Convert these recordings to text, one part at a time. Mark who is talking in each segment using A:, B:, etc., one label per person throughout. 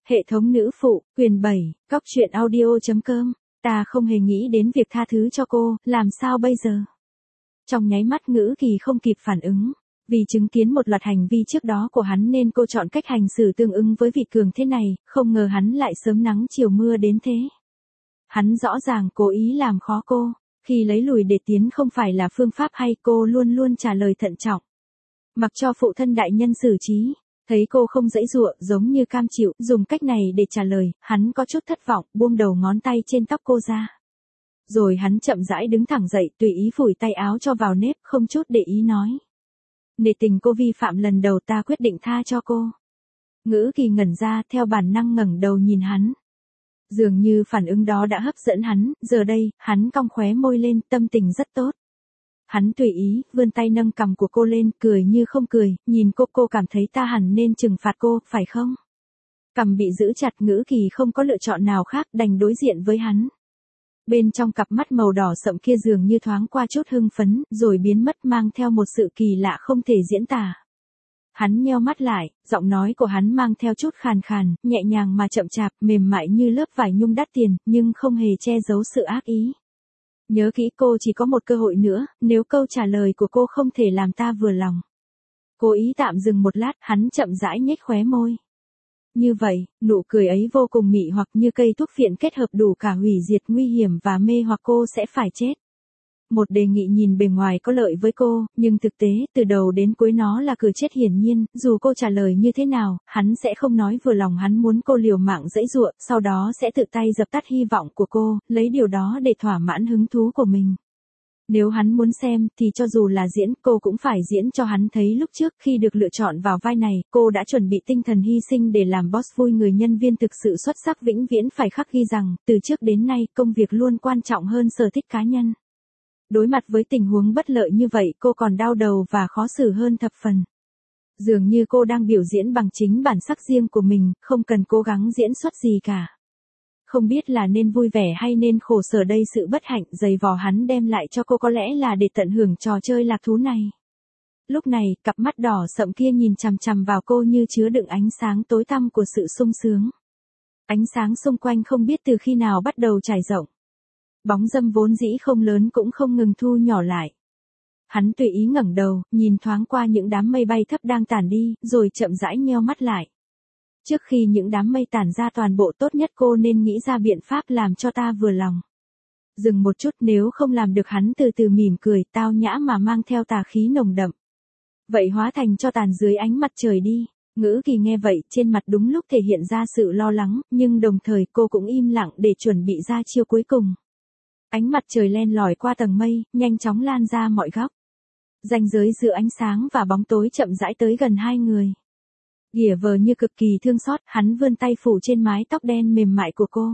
A: Hệ thống nữ phụ, quyền 7, Cóc truyện audio.com. Ta không hề nghĩ đến việc tha thứ cho cô, làm sao bây giờ? Trong nháy mắt Ngữ Kỳ không kịp phản ứng. Vì chứng kiến một loạt hành vi trước đó của hắn nên cô chọn cách hành xử tương ứng với vị cường thế này, không ngờ hắn lại sớm nắng chiều mưa đến thế. Hắn rõ ràng cố ý làm khó cô, khi lấy lùi để tiến không phải là phương pháp hay, cô luôn luôn trả lời thận trọng. Mặc cho phụ thân đại nhân xử trí. Thấy cô không giãy giụa, giống như cam chịu, dùng cách này để trả lời, hắn có chút thất vọng, buông đầu ngón tay trên tóc cô ra. Rồi hắn chậm rãi đứng thẳng dậy, tùy ý phủi tay áo cho vào nếp, không chút để ý nói. Nể tình cô vi phạm lần đầu, ta quyết định tha cho cô. Ngữ Kỳ ngẩn ra, theo bản năng ngẩng đầu nhìn hắn. Dường như phản ứng đó đã hấp dẫn hắn, giờ đây, hắn cong khóe môi lên, tâm tình rất tốt. Hắn tùy ý, vươn tay nâng cằm của cô lên, cười như không cười, nhìn cô cảm thấy ta hẳn nên trừng phạt cô, phải không? Cằm bị giữ chặt, Ngữ Kỳ không có lựa chọn nào khác, đành đối diện với hắn. Bên trong cặp mắt màu đỏ sậm kia dường như thoáng qua chút hưng phấn, rồi biến mất mang theo một sự kỳ lạ không thể diễn tả. Hắn nheo mắt lại, giọng nói của hắn mang theo chút khàn khàn, nhẹ nhàng mà chậm chạp, mềm mại như lớp vải nhung đắt tiền, nhưng không hề che giấu sự ác ý. Nhớ kỹ, cô chỉ có một cơ hội nữa, nếu câu trả lời của cô không thể làm ta vừa lòng. Cố ý tạm dừng một lát, hắn chậm rãi nhếch khóe môi. Như vậy, nụ cười ấy vô cùng mị hoặc như cây thuốc phiện kết hợp đủ cả hủy diệt, nguy hiểm và mê hoặc cô sẽ phải chết. Một đề nghị nhìn bề ngoài có lợi với cô, nhưng thực tế, từ đầu đến cuối nó là cửa chết hiển nhiên, dù cô trả lời như thế nào, hắn sẽ không nói vừa lòng, hắn muốn cô liều mạng giãy giụa, sau đó sẽ tự tay dập tắt hy vọng của cô, lấy điều đó để thỏa mãn hứng thú của mình. Nếu hắn muốn xem, thì cho dù là diễn, cô cũng phải diễn cho hắn thấy. Lúc trước khi được lựa chọn vào vai này, cô đã chuẩn bị tinh thần hy sinh để làm boss vui. Người nhân viên thực sự xuất sắc vĩnh viễn phải khắc ghi rằng, từ trước đến nay, công việc luôn quan trọng hơn sở thích cá nhân. Đối mặt với tình huống bất lợi như vậy, cô còn đau đầu và khó xử hơn thập phần. Dường như cô đang biểu diễn bằng chính bản sắc riêng của mình, không cần cố gắng diễn xuất gì cả. Không biết là nên vui vẻ hay nên khổ sở đây, sự bất hạnh giày vò hắn đem lại cho cô có lẽ là để tận hưởng trò chơi lạc thú này. Lúc này, cặp mắt đỏ sậm kia nhìn chằm chằm vào cô như chứa đựng ánh sáng tối tăm của sự sung sướng. Ánh sáng xung quanh không biết từ khi nào bắt đầu trải rộng. Bóng dâm vốn dĩ không lớn cũng không ngừng thu nhỏ lại. Hắn tùy ý ngẩng đầu, nhìn thoáng qua những đám mây bay thấp đang tản đi, rồi chậm rãi nheo mắt lại. Trước khi những đám mây tản ra toàn bộ, tốt nhất cô nên nghĩ ra biện pháp làm cho ta vừa lòng. Dừng một chút, nếu không làm được, hắn từ từ mỉm cười, tao nhã mà mang theo tà khí nồng đậm. Vậy hóa thành cho tàn dưới ánh mặt trời đi. Ngữ Kỳ nghe vậy, trên mặt đúng lúc thể hiện ra sự lo lắng, nhưng đồng thời cô cũng im lặng để chuẩn bị ra chiêu cuối cùng. Ánh mặt trời len lỏi qua tầng mây, nhanh chóng lan ra mọi góc. Ranh giới giữa ánh sáng và bóng tối chậm rãi tới gần hai người. Ghỉa vờ như cực kỳ thương xót, hắn vươn tay phủ trên mái tóc đen mềm mại của cô.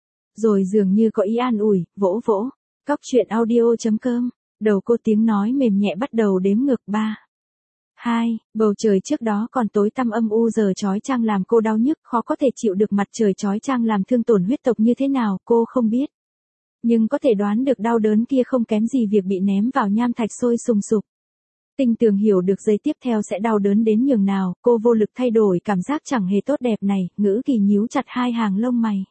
A: Rồi dường như có ý an ủi, vỗ vỗ. Cóc truyện audio.com. Đầu cô tiếng nói mềm nhẹ bắt đầu đếm ngược 3, 2, bầu trời trước đó còn tối tăm âm u giờ chói chang làm cô đau nhức, khó có thể chịu được. Mặt trời chói chang làm thương tổn huyết tộc như thế nào, cô không biết. Nhưng có thể đoán được đau đớn kia không kém gì việc bị ném vào nham thạch sôi sùng sục. Tinh tường hiểu được giây tiếp theo sẽ đau đớn đến nhường nào, cô vô lực thay đổi cảm giác chẳng hề tốt đẹp này. Ngữ Kỳ nhíu chặt hai hàng lông mày.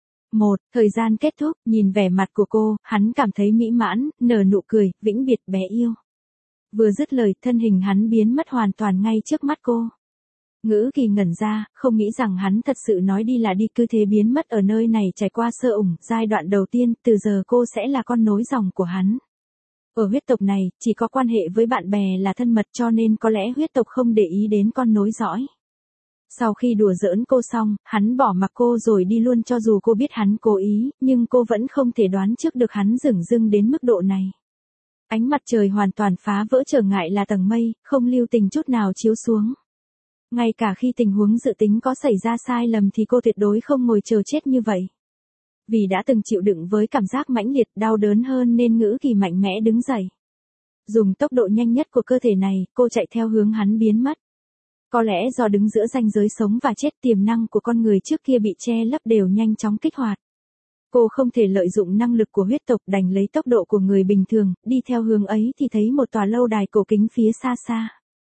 A: Thời gian kết thúc, nhìn vẻ mặt của cô, hắn cảm thấy mỹ mãn, nở nụ cười, vĩnh biệt bé yêu. Vừa dứt lời, thân hình hắn biến mất hoàn toàn ngay trước mắt cô. Ngữ Kỳ ngẩn ra, không nghĩ rằng hắn thật sự nói đi là đi, cứ thế biến mất ở nơi này. Trải qua sơ ủng, giai đoạn đầu tiên, từ giờ cô sẽ là con nối dòng của hắn. Ở huyết tộc này, chỉ có quan hệ với bạn bè là thân mật, cho nên có lẽ huyết tộc không để ý đến con nối dõi. Sau khi đùa giỡn cô xong, hắn bỏ mặc cô rồi đi luôn. Cho dù cô biết hắn cố ý, nhưng cô vẫn không thể đoán trước được hắn dửng dưng đến mức độ này. Ánh mặt trời hoàn toàn phá vỡ trở ngại là tầng mây, không lưu tình chút nào chiếu xuống. Ngay cả khi tình huống dự tính có xảy ra sai lầm thì cô tuyệt đối không ngồi chờ chết như vậy. Vì đã từng chịu đựng với cảm giác mãnh liệt đau đớn hơn nên Ngữ Kỳ mạnh mẽ đứng dậy. Dùng tốc độ nhanh nhất của cơ thể này, cô chạy theo hướng hắn biến mất. Có lẽ do đứng giữa ranh giới sống và chết, tiềm năng của con người trước kia bị che lấp đều nhanh chóng kích hoạt. Cô không thể lợi dụng năng lực của huyết tộc, đành lấy tốc độ của người bình thường, đi theo hướng ấy thì thấy một tòa lâu đài cổ kính phía xa xa.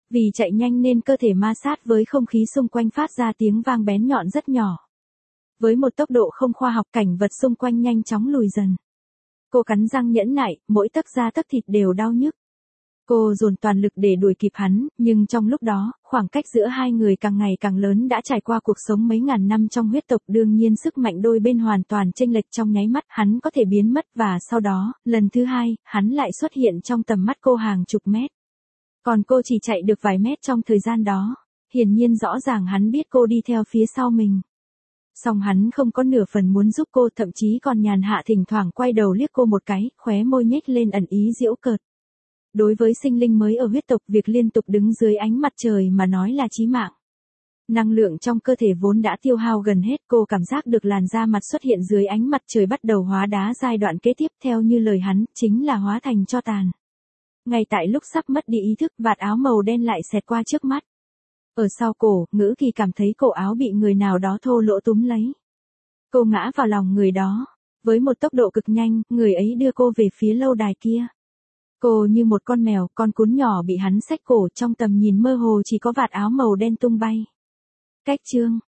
A: Vì chạy nhanh nên cơ thể ma sát với không khí xung quanh phát ra tiếng vang bén nhọn rất nhỏ. Với một tốc độ không khoa học, cảnh vật xung quanh nhanh chóng lùi dần. Cô cắn răng nhẫn nại, mỗi tấc da tấc thịt đều đau nhức. Cô dồn toàn lực để đuổi kịp hắn, nhưng trong lúc đó, khoảng cách giữa hai người càng ngày càng lớn. Đã trải qua cuộc sống mấy ngàn năm trong huyết tộc, đương nhiên sức mạnh đôi bên hoàn toàn chênh lệch. Trong nháy mắt, hắn có thể biến mất và sau đó, lần thứ hai, hắn lại xuất hiện trong tầm mắt cô hàng chục mét. Còn cô chỉ chạy được vài mét trong thời gian đó. Hiển nhiên rõ ràng hắn biết cô đi theo phía sau mình. Song hắn không có nửa phần muốn giúp cô, thậm chí còn nhàn hạ thỉnh thoảng quay đầu liếc cô một cái, khóe môi nhếch lên ẩn ý giễu cợt. Đối với sinh linh mới ở huyết tộc, việc liên tục đứng dưới ánh mặt trời mà nói là chí mạng. Năng lượng trong cơ thể vốn đã tiêu hao gần hết, cô cảm giác được làn da mặt xuất hiện dưới ánh mặt trời bắt đầu hóa đá. Giai đoạn kế tiếp theo như lời hắn, chính là hóa thành tro tàn. Ngay tại lúc sắp mất đi ý thức, vạt áo màu đen lại xẹt qua trước mắt. Ở sau cổ, Ngữ Kỳ cảm thấy cổ áo bị người nào đó thô lỗ túm lấy. Cô ngã vào lòng người đó. Với một tốc độ cực nhanh, người ấy đưa cô về phía lâu đài kia. Cô như một con mèo, con cún nhỏ bị hắn xách cổ, trong tầm nhìn mơ hồ chỉ có vạt áo màu đen tung bay. Cách chương